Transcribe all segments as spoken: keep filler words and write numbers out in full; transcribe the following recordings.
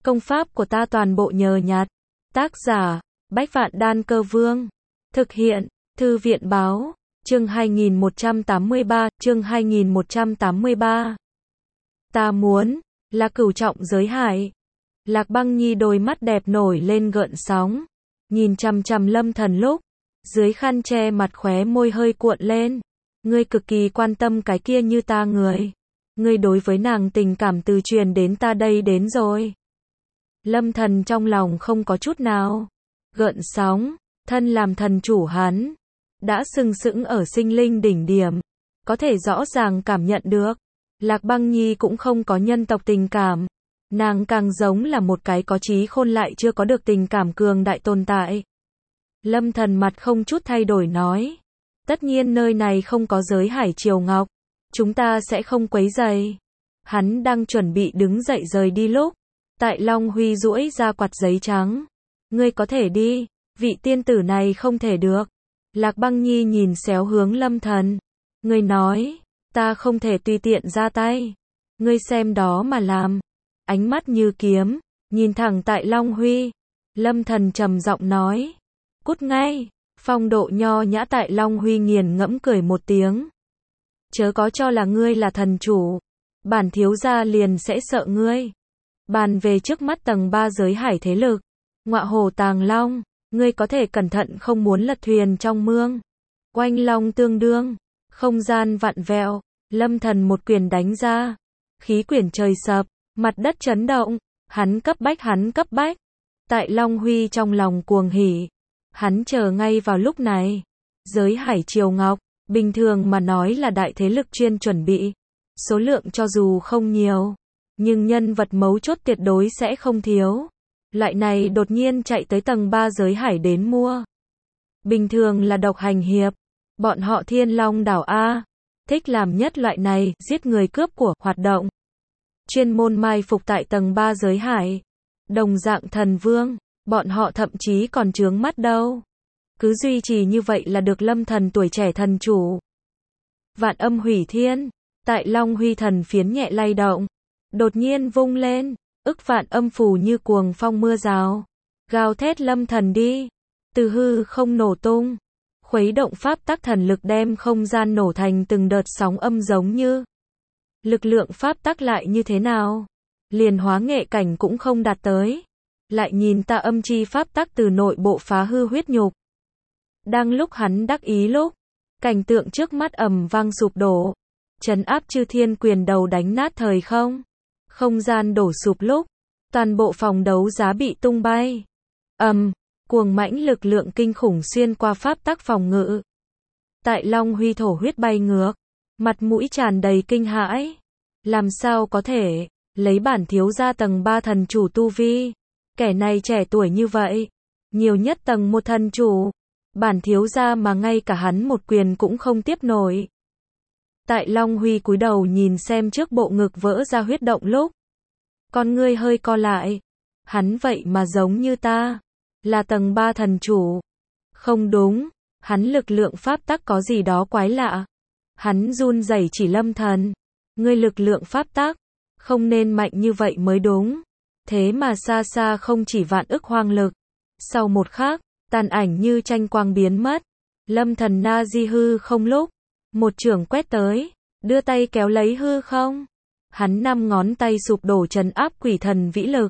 Công pháp của ta toàn bộ nhờ nhặt. Tác giả, Bách Vạn Đan Cơ Vương. Thực hiện, Thư viện Báo. Chương hai nghìn một trăm tám mươi ba, chương hai nghìn một trăm tám mươi ba. Ta muốn, là cửu trọng giới hải. Lạc Băng Nhi đôi mắt đẹp nổi lên gợn sóng. Nhìn chằm chằm Lâm Thần lúc, dưới khăn che mặt khóe môi hơi cuộn lên. Ngươi cực kỳ quan tâm cái kia như ta người. Ngươi đối với nàng tình cảm từ truyền đến ta đây đến rồi. Lâm Thần trong lòng không có chút nào gợn sóng, thân làm thần chủ hắn, đã sừng sững ở sinh linh đỉnh điểm, có thể rõ ràng cảm nhận được. Lạc Băng Nhi cũng không có nhân tộc tình cảm, nàng càng giống là một cái có trí khôn lại chưa có được tình cảm cường đại tồn tại. Lâm Thần mặt không chút thay đổi nói, tất nhiên nơi này không có giới hải triều ngọc, chúng ta sẽ không quấy rầy. Hắn đang chuẩn bị đứng dậy rời đi lúc, Tại Long Huy duỗi ra quạt giấy trắng. Ngươi có thể đi, vị tiên tử này không thể được. Lạc Băng Nhi nhìn xéo hướng Lâm Thần. Ngươi nói, ta không thể tùy tiện ra tay. Ngươi xem đó mà làm. Ánh mắt như kiếm, nhìn thẳng Tại Long Huy. Lâm Thần trầm giọng nói, cút ngay. Phong độ nho nhã Tại Long Huy nghiền ngẫm cười một tiếng. Chớ có cho là ngươi là thần chủ, bản thiếu gia liền sẽ sợ ngươi. Bàn về trước mắt tầng ba giới hải thế lực, ngọa hồ tàng long, ngươi có thể cẩn thận không muốn lật thuyền trong mương. Oanh long tương đương, không gian vặn vẹo, Lâm Thần một quyền đánh ra, khí quyển trời sập, mặt đất chấn động, hắn cấp bách hắn cấp bách. Tại Long Huy trong lòng cuồng hỉ, hắn chờ ngay vào lúc này. Giới hải triều ngọc, bình thường mà nói là đại thế lực chuyên chuẩn bị, số lượng cho dù không nhiều, nhưng nhân vật mấu chốt tuyệt đối sẽ không thiếu. Loại này đột nhiên chạy tới tầng ba giới hải đến mua. Bình thường là độc hành hiệp, bọn họ Thiên Long đảo A, thích làm nhất loại này, giết người cướp của, hoạt động. Chuyên môn mai phục tại tầng ba giới hải. Đồng dạng thần vương, bọn họ thậm chí còn chướng mắt đâu. Cứ duy trì như vậy là được Lâm Thần tuổi trẻ thần chủ. Vạn âm hủy thiên, Tại Long Huy thần phiến nhẹ lay động, đột nhiên vung lên, ức vạn âm phù như cuồng phong mưa rào, gào thét Lâm Thần đi, từ hư không nổ tung, khuấy động pháp tắc thần lực đem không gian nổ thành từng đợt sóng âm giống như. Lực lượng pháp tắc lại như thế nào? Liền hóa nghệ cảnh cũng không đạt tới. Lại nhìn ta âm chi pháp tắc từ nội bộ phá hư huyết nhục. Đang lúc hắn đắc ý lúc, cảnh tượng trước mắt ầm vang sụp đổ, trấn áp chư thiên quyền đầu đánh nát thời không. Không gian đổ sụp lúc, toàn bộ phòng đấu giá bị tung bay. Ầm, cuồng mãnh lực lượng kinh khủng xuyên qua pháp tắc phòng ngự. Tại Long Huy thổ huyết bay ngược, mặt mũi tràn đầy kinh hãi. Làm sao có thể, lấy bản thiếu gia tầng ba thần chủ tu vi, kẻ này trẻ tuổi như vậy, nhiều nhất tầng một thần chủ, bản thiếu gia mà ngay cả hắn một quyền cũng không tiếp nổi. Tại Long Huy cúi đầu nhìn xem trước bộ ngực vỡ ra huyết động lúc, con ngươi hơi co lại. Hắn vậy mà giống như ta, là tầng ba thần chủ. Không đúng, hắn lực lượng pháp tắc có gì đó quái lạ. Hắn run rẩy chỉ Lâm Thần, ngươi lực lượng pháp tắc không nên mạnh như vậy mới đúng. Thế mà xa xa không chỉ vạn ức hoang lực. Sau một khắc, tàn ảnh như tranh quang biến mất. Lâm Thần na di hư không lúc, một chưởng quét tới, đưa tay kéo lấy hư không. Hắn năm ngón tay sụp đổ trấn áp quỷ thần vĩ lực.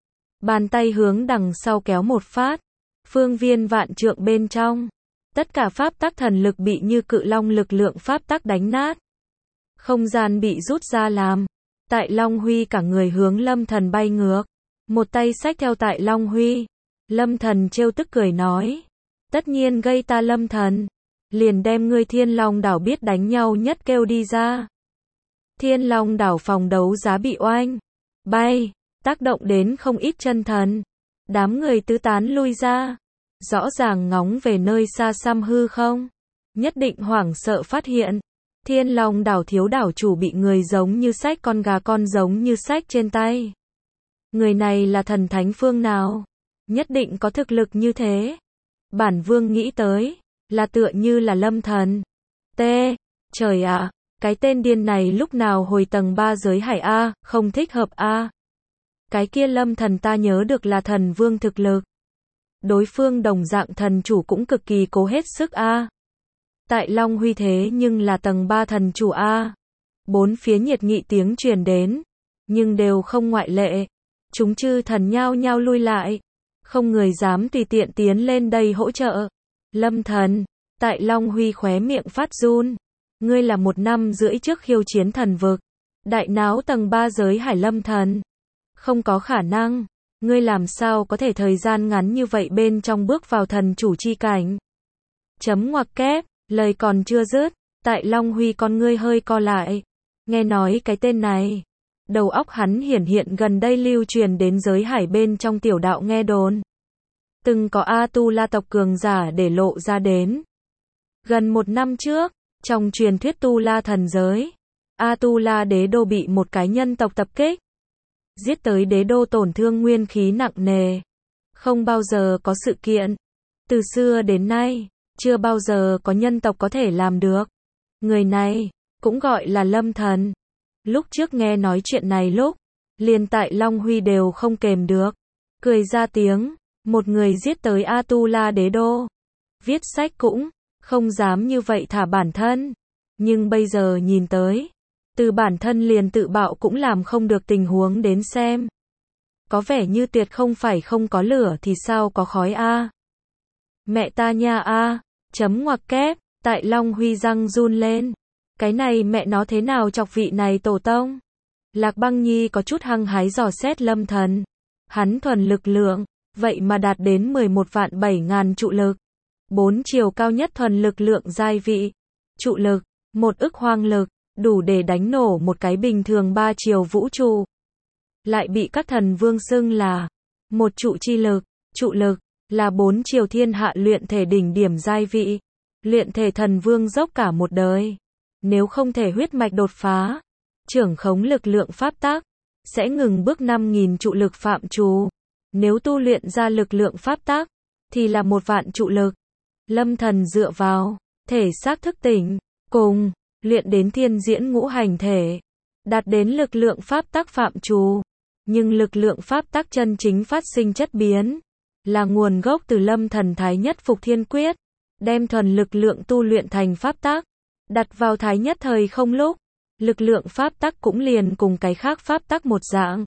Bàn tay hướng đằng sau kéo một phát, phương viên vạn trượng bên trong, tất cả pháp tắc thần lực bị như cự long lực lượng pháp tắc đánh nát. Không gian bị rút ra làm. Tại Long Huy cả người hướng Lâm Thần bay ngược, một tay xách theo Tại Long Huy. Lâm Thần trêu tức cười nói, tất nhiên gây ta Lâm Thần, liền đem ngươi Thiên Long đảo biết đánh nhau nhất kêu đi ra. Thiên Long đảo phòng đấu giá bị oanh bay, tác động đến không ít chân thần. Đám người tứ tán lui ra, rõ ràng ngóng về nơi xa xăm hư không, nhất định hoảng sợ phát hiện Thiên Long đảo thiếu đảo chủ bị người giống như xách con gà con giống như xách trên tay. Người này là thần thánh phương nào? Nhất định có thực lực như thế. Bản vương nghĩ tới, là tựa như là Lâm Thần. T. Trời ạ, cái tên điên này lúc nào hồi tầng ba giới hải A, không thích hợp A. Cái kia Lâm Thần ta nhớ được là thần vương thực lực. Đối phương đồng dạng thần chủ cũng cực kỳ cố hết sức a. Tại Long Huy thế nhưng là tầng ba thần chủ a. Bốn phía nhiệt nghị tiếng truyền đến, nhưng đều không ngoại lệ. Chúng chư thần nhao nhao lui lại, không người dám tùy tiện tiến lên đây hỗ trợ. Lâm Thần, tại Long Huy khóe miệng phát run. Ngươi là một năm rưỡi trước khiêu chiến thần vực, đại náo tầng ba giới hải Lâm Thần. Không có khả năng, ngươi làm sao có thể thời gian ngắn như vậy bên trong bước vào thần chủ chi cảnh. Chấm ngoặc kép, lời còn chưa dứt, tại Long Huy con ngươi hơi co lại. Nghe nói cái tên này, đầu óc hắn hiển hiện gần đây lưu truyền đến giới hải bên trong tiểu đạo nghe đồn. Từng có A-tu-la tộc cường giả để lộ ra đến. Gần một năm trước, trong truyền thuyết Tu-la thần giới, A-tu-la đế đô bị một cái nhân tộc tập kích. Giết tới đế đô tổn thương nguyên khí nặng nề. Không bao giờ có sự kiện. Từ xưa đến nay, chưa bao giờ có nhân tộc có thể làm được. Người này, cũng gọi là Lâm Thần. Lúc trước nghe nói chuyện này lúc, liền tại Long Huy đều không kềm được. Cười ra tiếng, một người giết tới A-tu-la đế đô. Viết sách cũng, không dám như vậy thả bản thân. Nhưng bây giờ nhìn tới, từ bản thân liền tự bạo cũng làm không được tình huống đến xem. Có vẻ như tuyệt không phải không có lửa thì sao có khói a. Mẹ ta nha a, chấm ngoặc kép, tại Long Huy răng run lên. Cái này mẹ nó thế nào chọc vị này tổ tông? Lạc Băng Nhi có chút hăng hái dò xét Lâm Thần. Hắn thuần lực lượng, vậy mà đạt đến mười một vạn bảy ngàn trụ lực. Bốn chiều cao nhất thuần lực lượng giai vị. Trụ lực, một ức hoang lực, đủ để đánh nổ một cái bình thường ba chiều vũ trụ. Lại bị các thần vương xưng là một trụ chi lực, trụ lực, là bốn chiều thiên hạ luyện thể đỉnh điểm giai vị. Luyện thể thần vương dốc cả một đời. Nếu không thể huyết mạch đột phá, trưởng khống lực lượng pháp tắc, sẽ ngừng bước năm nghìn trụ lực phạm trù. Nếu tu luyện ra lực lượng pháp tắc, thì là một vạn trụ lực. Lâm Thần dựa vào thể xác thức tỉnh, cùng luyện đến thiên diễn ngũ hành thể, đạt đến lực lượng pháp tắc phạm trù. Nhưng lực lượng pháp tắc chân chính phát sinh chất biến, là nguồn gốc từ Lâm Thần Thái Nhất Phục Thiên Quyết, đem thuần lực lượng tu luyện thành pháp tắc, đặt vào Thái Nhất thời không lúc, lực lượng pháp tắc cũng liền cùng cái khác pháp tắc một dạng.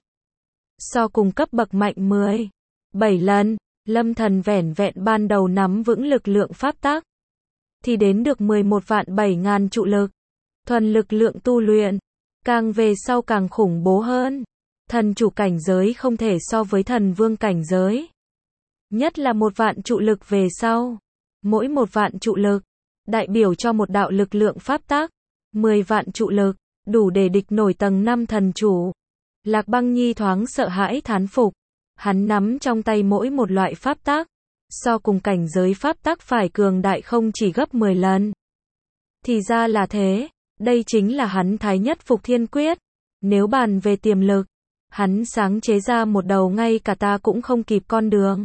So cùng cấp bậc mạnh mười, bảy lần, Lâm Thần vẻn vẹn ban đầu nắm vững lực lượng pháp tắc, thì đến được mười một vạn bảy ngàn trụ lực. Thuần lực lượng tu luyện, càng về sau càng khủng bố hơn. Thần chủ cảnh giới không thể so với thần vương cảnh giới. Nhất là một vạn trụ lực về sau. Mỗi một vạn trụ lực, đại biểu cho một đạo lực lượng pháp tắc. Mười vạn trụ lực, đủ để địch nổi tầng năm thần chủ. Lạc Băng Nhi thoáng sợ hãi thán phục. Hắn nắm trong tay mỗi một loại pháp tắc, so cùng cảnh giới pháp tắc phải cường đại không chỉ gấp mười lần. Thì ra là thế, đây chính là hắn Thái Nhất Phục Thiên Quyết. Nếu bàn về tiềm lực, hắn sáng chế ra một đầu ngay cả ta cũng không kịp con đường.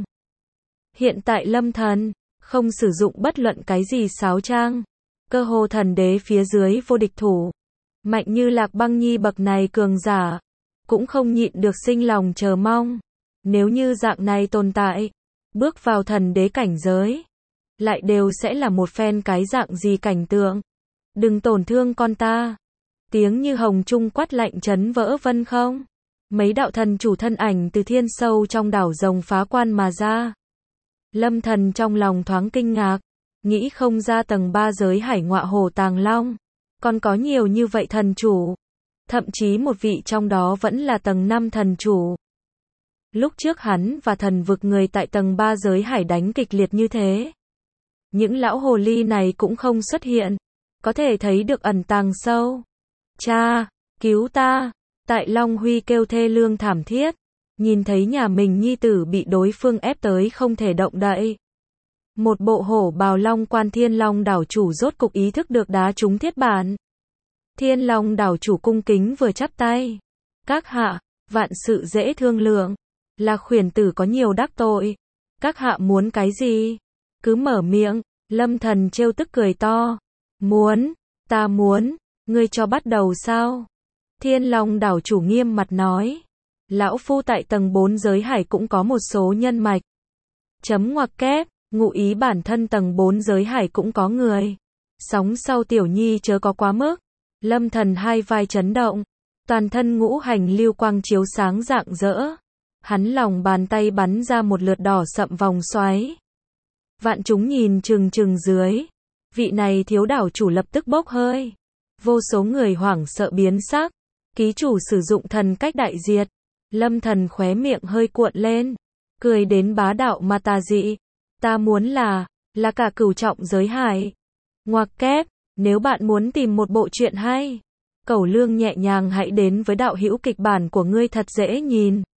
Hiện tại Lâm Thần, không sử dụng bất luận cái gì sáo trang. Cơ hồ thần đế phía dưới vô địch thủ. Mạnh như Lạc Băng Nhi bậc này cường giả, cũng không nhịn được sinh lòng chờ mong. Nếu như dạng này tồn tại, bước vào thần đế cảnh giới, lại đều sẽ là một phen cái dạng gì cảnh tượng. Đừng tổn thương con ta. Tiếng như hồng trung quát lạnh chấn vỡ vân không. Mấy đạo thần chủ thân ảnh từ thiên sâu trong đảo rồng phá quan mà ra. Lâm Thần trong lòng thoáng kinh ngạc, nghĩ không ra tầng ba giới hải ngọa hồ Tàng Long, còn có nhiều như vậy thần chủ. Thậm chí một vị trong đó vẫn là tầng năm thần chủ. Lúc trước hắn và thần vực người tại tầng ba giới hải đánh kịch liệt như thế. Những lão hồ ly này cũng không xuất hiện, có thể thấy được ẩn tàng sâu. Cha, cứu ta, tại Long Huy kêu thê lương thảm thiết, nhìn thấy nhà mình nhi tử bị đối phương ép tới không thể động đậy. Một bộ hổ bào long quan Thiên Long đảo chủ rốt cục ý thức được đá trúng thiết bản. Thiên Long đảo chủ cung kính vừa chắp tay. Các hạ, vạn sự dễ thương lượng. Là khuyển tử có nhiều đắc tội. Các hạ muốn cái gì? Cứ mở miệng. Lâm Thần trêu tức cười to. Muốn, ta muốn, ngươi cho bắt đầu sao? Thiên Long đảo chủ nghiêm mặt nói. Lão phu tại tầng bốn giới hải cũng có một số nhân mạch. Chấm ngoặc kép, ngụ ý bản thân tầng bốn giới hải cũng có người. Sóng sau Tiểu Nhi chớ có quá mức. Lâm Thần hai vai chấn động. Toàn thân ngũ hành lưu quang chiếu sáng rạng rỡ. Hắn lòng bàn tay bắn ra một lượt đỏ sậm vòng xoáy. Vạn chúng nhìn chừng chừng dưới. Vị này thiếu đảo chủ lập tức bốc hơi. Vô số người hoảng sợ biến sắc. Ký chủ sử dụng thần cách đại diệt. Lâm Thần khóe miệng hơi cuộn lên. Cười đến bá đạo mà tà dị. Ta muốn là, là cả cửu trọng giới hải. Ngoặc kép, nếu bạn muốn tìm một bộ truyện hay, Cẩu Lương nhẹ nhàng hãy đến với đạo hữu kịch bản của ngươi thật dễ nhìn.